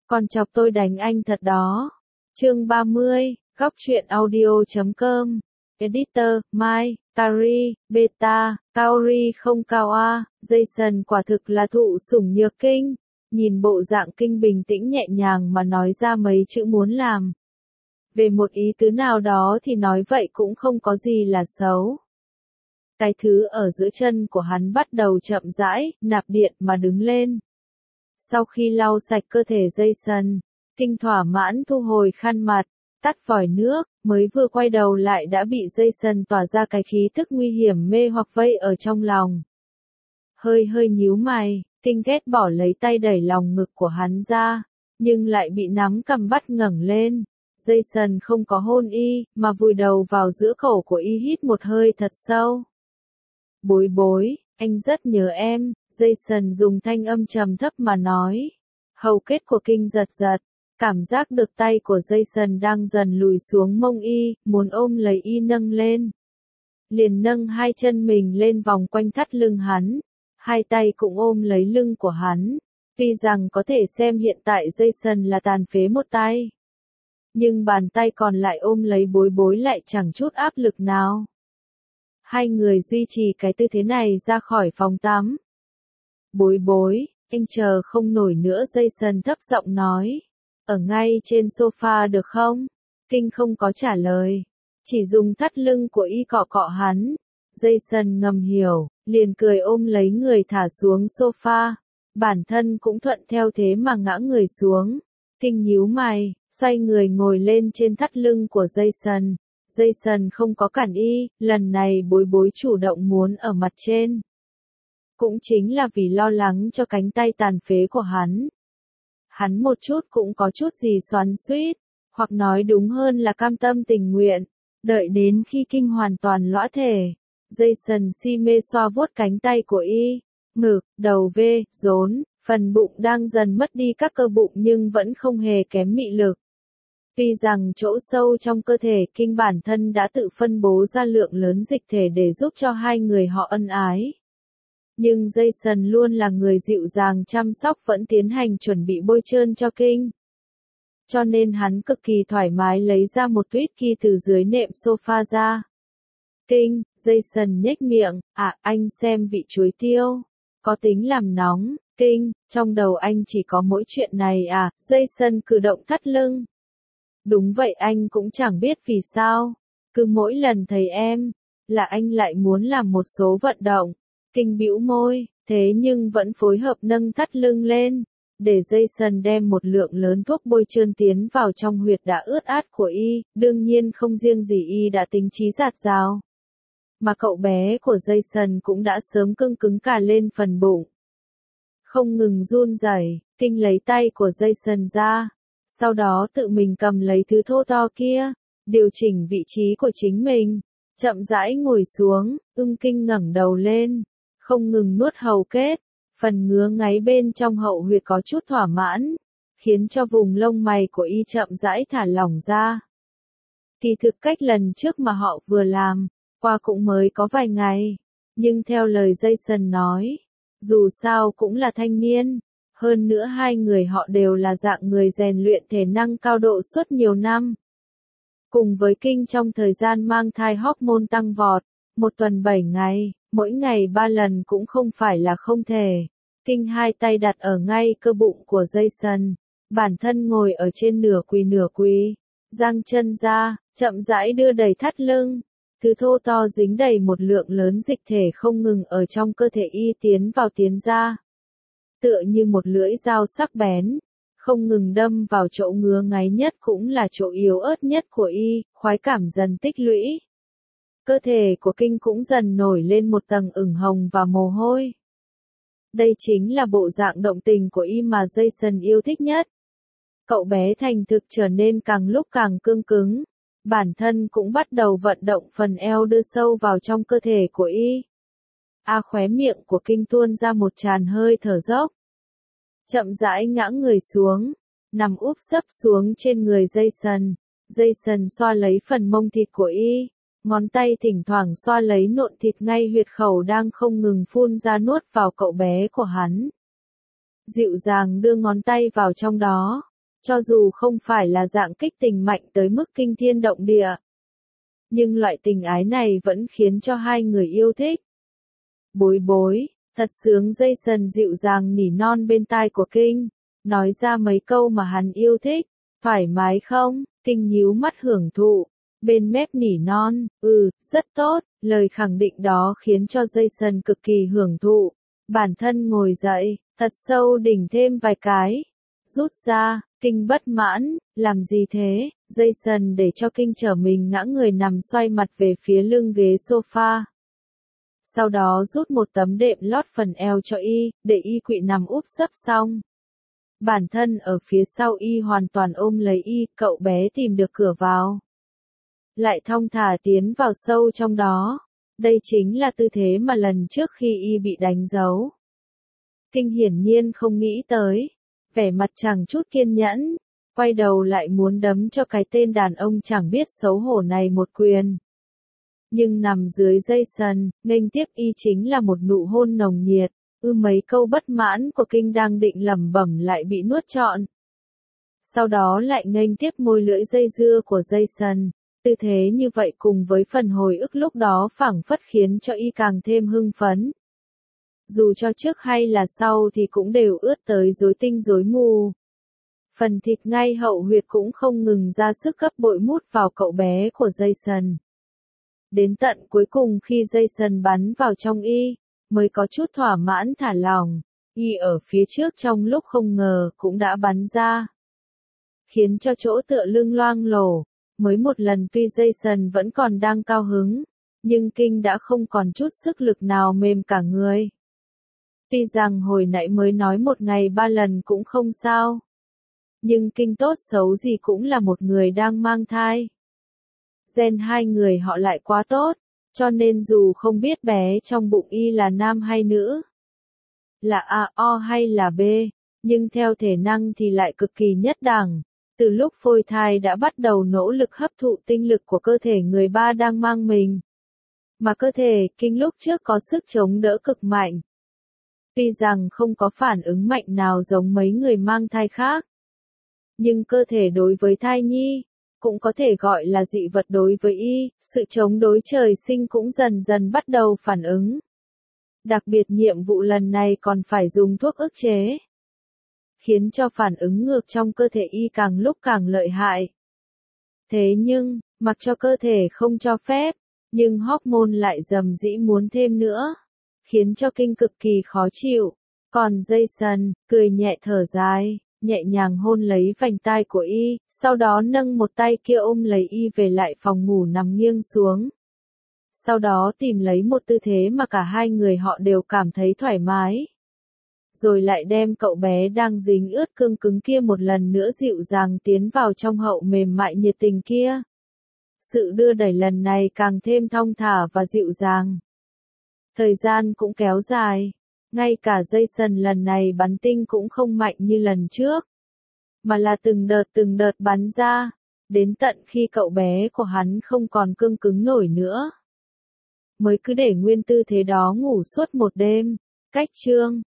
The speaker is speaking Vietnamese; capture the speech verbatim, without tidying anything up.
Còn chọc tôi đánh anh thật đó. Chương ba mươi, góc truyện audio chấm com. Editor, Mai, Kari, Beta, Kaori không cao a, Jason quả thực là thụ sủng nhược kinh. Nhìn bộ dạng kinh bình tĩnh nhẹ nhàng mà nói ra mấy chữ muốn làm. Về một ý tứ nào đó thì nói vậy cũng không có gì là xấu. Cái thứ ở giữa chân của hắn bắt đầu chậm rãi, nạp điện mà đứng lên. Sau khi lau sạch cơ thể Jason, kinh thỏa mãn thu hồi khăn mặt, tắt vòi nước, mới vừa quay đầu lại đã bị Jason tỏa ra cái khí thức nguy hiểm mê hoặc vây ở trong lòng. Hơi hơi nhíu mày, kinh ghét bỏ lấy tay đẩy lòng ngực của hắn ra, nhưng lại bị nắm cầm bắt ngẩng lên. Jason không có hôn y, mà vùi đầu vào giữa cổ của y hít một hơi thật sâu. Bối bối, anh rất nhớ em, Jason dùng thanh âm trầm thấp mà nói. Hầu kết của kinh giật giật, cảm giác được tay của Jason đang dần lùi xuống mông y, muốn ôm lấy y nâng lên. Liền nâng hai chân mình lên vòng quanh thắt lưng hắn, hai tay cũng ôm lấy lưng của hắn. Tuy rằng có thể xem hiện tại Jason là tàn phế một tay, nhưng bàn tay còn lại ôm lấy bối bối lại chẳng chút áp lực nào. Hai người duy trì cái tư thế này ra khỏi phòng tắm. Bối bối, anh chờ không nổi nữa, Jason thấp giọng nói. Ở ngay trên sofa được không? Kinh không có trả lời, chỉ dùng thắt lưng của y cọ cọ hắn. Jason ngầm hiểu, liền cười ôm lấy người thả xuống sofa. Bản thân cũng thuận theo thế mà ngã người xuống. Kinh nhíu mày, xoay người ngồi lên trên thắt lưng của Jason. Jason không có cản y, lần này bối bối chủ động muốn ở mặt trên. Cũng chính là vì lo lắng cho cánh tay tàn phế của hắn. Hắn một chút cũng có chút gì xoắn xuýt, hoặc nói đúng hơn là cam tâm tình nguyện. Đợi đến khi kinh hoàn toàn lõa thể, Jason si mê xoa vuốt cánh tay của y, ngực, đầu vê, rốn, phần bụng đang dần mất đi các cơ bụng nhưng vẫn không hề kém mị lực. Tuy rằng chỗ sâu trong cơ thể kinh bản thân đã tự phân bố ra lượng lớn dịch thể để giúp cho hai người họ ân ái. Nhưng Jason luôn là người dịu dàng chăm sóc vẫn tiến hành chuẩn bị bôi trơn cho kinh. Cho nên hắn cực kỳ thoải mái lấy ra một tuyết kỳ từ dưới nệm sofa ra. Kinh, Jason nhếch miệng, à anh xem vị chuối tiêu, có tính làm nóng, kinh, trong đầu anh chỉ có mỗi chuyện này à, Jason cử động thắt lưng. Đúng vậy, anh cũng chẳng biết vì sao, cứ mỗi lần thấy em, là anh lại muốn làm một số vận động. Kinh bĩu môi, thế nhưng vẫn phối hợp nâng thắt lưng lên, để Jason đem một lượng lớn thuốc bôi trơn tiến vào trong huyệt đã ướt át của y, đương nhiên không riêng gì y đã tính trí dạt dào. Mà cậu bé của Jason cũng đã sớm cưng cứng cả lên phần bụng. Không ngừng run rẩy, kinh lấy tay của Jason ra, sau đó tự mình cầm lấy thứ thô to kia, điều chỉnh vị trí của chính mình, chậm rãi ngồi xuống, ưng kinh ngẩng đầu lên, không ngừng nuốt hầu kết, phần ngứa ngáy bên trong hậu huyệt có chút thỏa mãn, khiến cho vùng lông mày của y chậm rãi thả lỏng ra. Kỳ thực cách lần trước mà họ vừa làm, qua cũng mới có vài ngày, nhưng theo lời Jason nói, dù sao cũng là thanh niên, hơn nữa hai người họ đều là dạng người rèn luyện thể năng cao độ suốt nhiều năm. Cùng với kinh trong thời gian mang thai hormone tăng vọt, một tuần bảy ngày, mỗi ngày ba lần cũng không phải là không thể. Kinh hai tay đặt ở ngay cơ bụng của Jason, bản thân ngồi ở trên nửa quỳ nửa quỳ, giang chân ra, chậm rãi đưa đẩy thắt lưng. Thứ thô to dính đầy một lượng lớn dịch thể không ngừng ở trong cơ thể y tiến vào tiến ra. Tựa như một lưỡi dao sắc bén, không ngừng đâm vào chỗ ngứa ngáy nhất cũng là chỗ yếu ớt nhất của y, khoái cảm dần tích lũy. Cơ thể của kinh cũng dần nổi lên một tầng ửng hồng và mồ hôi. Đây chính là bộ dạng động tình của y mà Jason yêu thích nhất. Cậu bé thành thực trở nên càng lúc càng cương cứng, bản thân cũng bắt đầu vận động phần eo đưa sâu vào trong cơ thể của y. A khóe miệng của kinh tuôn ra một tràn hơi thở dốc. Chậm rãi ngã người xuống, nằm úp sấp xuống trên người Jason. Jason xoa lấy phần mông thịt của y, ngón tay thỉnh thoảng xoa lấy nộn thịt ngay huyệt khẩu đang không ngừng phun ra nuốt vào cậu bé của hắn. Dịu dàng đưa ngón tay vào trong đó, Cho dù không phải là dạng kích tình mạnh tới mức kinh thiên động địa, nhưng loại tình ái này vẫn khiến cho hai người yêu thích. Bối bối, thật sướng. Jason dịu dàng nỉ non bên tai của Kinh, nói ra mấy câu mà hắn yêu thích. Thoải mái không? Kinh nhíu mắt hưởng thụ, bên mép nỉ non, ừ, rất tốt. Lời khẳng định đó khiến cho Jason cực kỳ hưởng thụ. Bản thân ngồi dậy, thật sâu đỉnh thêm vài cái. Rút ra, Kinh bất mãn, làm gì thế? Jason để cho Kinh trở mình ngã người nằm xoay mặt về phía lưng ghế sofa. Sau đó rút một tấm đệm lót phần eo cho y, để y quỵ nằm úp sấp xong. Bản thân ở phía sau y hoàn toàn ôm lấy y, cậu bé tìm được cửa vào. Lại thong thả tiến vào sâu trong đó. Đây chính là tư thế mà lần trước khi y bị đánh dấu. Kinh hiển nhiên không nghĩ tới. Vẻ mặt chẳng chút kiên nhẫn, quay đầu lại muốn đấm cho cái tên đàn ông chẳng biết xấu hổ này một quyền. Nhưng nằm dưới Jason, nghênh tiếp y chính là một nụ hôn nồng nhiệt, ư mấy câu bất mãn của Kinh đang định lẩm bẩm lại bị nuốt trọn. Sau đó lại nghênh tiếp môi lưỡi dây dưa của Jason, tư thế như vậy cùng với phần hồi ức lúc đó phảng phất khiến cho y càng thêm hưng phấn. Dù cho trước hay là sau thì cũng đều ướt tới rối tinh rối mù. Phần thịt ngay hậu huyệt cũng không ngừng ra sức gấp bội mút vào cậu bé của Jason. Đến tận cuối cùng khi Jason bắn vào trong y, mới có chút thỏa mãn thả lỏng, y ở phía trước trong lúc không ngờ cũng đã bắn ra. Khiến cho chỗ tựa lưng loang lổ, mới một lần tuy Jason vẫn còn đang cao hứng, nhưng Kinh đã không còn chút sức lực nào mềm cả người. Tuy rằng hồi nãy mới nói một ngày ba lần cũng không sao. Nhưng Kinh tốt xấu gì cũng là một người đang mang thai. Gen hai người họ lại quá tốt, cho nên dù không biết bé trong bụng y là nam hay nữ, là A O hay là B, nhưng theo thể năng thì lại cực kỳ nhất đẳng. Từ lúc phôi thai đã bắt đầu nỗ lực hấp thụ tinh lực của cơ thể người ba đang mang mình. Mà cơ thể Kinh lúc trước có sức chống đỡ cực mạnh. Tuy rằng không có phản ứng mạnh nào giống mấy người mang thai khác. Nhưng cơ thể đối với thai nhi, cũng có thể gọi là dị vật đối với y, sự chống đối trời sinh cũng dần dần bắt đầu phản ứng. Đặc biệt nhiệm vụ lần này còn phải dùng thuốc ức chế. Khiến cho phản ứng ngược trong cơ thể y càng lúc càng lợi hại. Thế nhưng, mặc cho cơ thể không cho phép, nhưng hormone lại rầm rĩ muốn thêm nữa. Khiến cho Kinh cực kỳ khó chịu. Còn Jason, cười nhẹ thở dài, nhẹ nhàng hôn lấy vành tai của y, sau đó nâng một tay kia ôm lấy y về lại phòng ngủ nằm nghiêng xuống. Sau đó tìm lấy một tư thế mà cả hai người họ đều cảm thấy thoải mái. Rồi lại đem cậu bé đang dính ướt cương cứng kia một lần nữa dịu dàng tiến vào trong hậu mềm mại nhiệt tình kia. Sự đưa đẩy lần này càng thêm thong thả và dịu dàng. Thời gian cũng kéo dài. Ngay cả Jason lần này bắn tinh cũng không mạnh như lần trước. Mà là từng đợt từng đợt bắn ra. Đến tận khi cậu bé của hắn không còn cương cứng nổi nữa. Mới cứ để nguyên tư thế đó ngủ suốt một đêm. Cách chương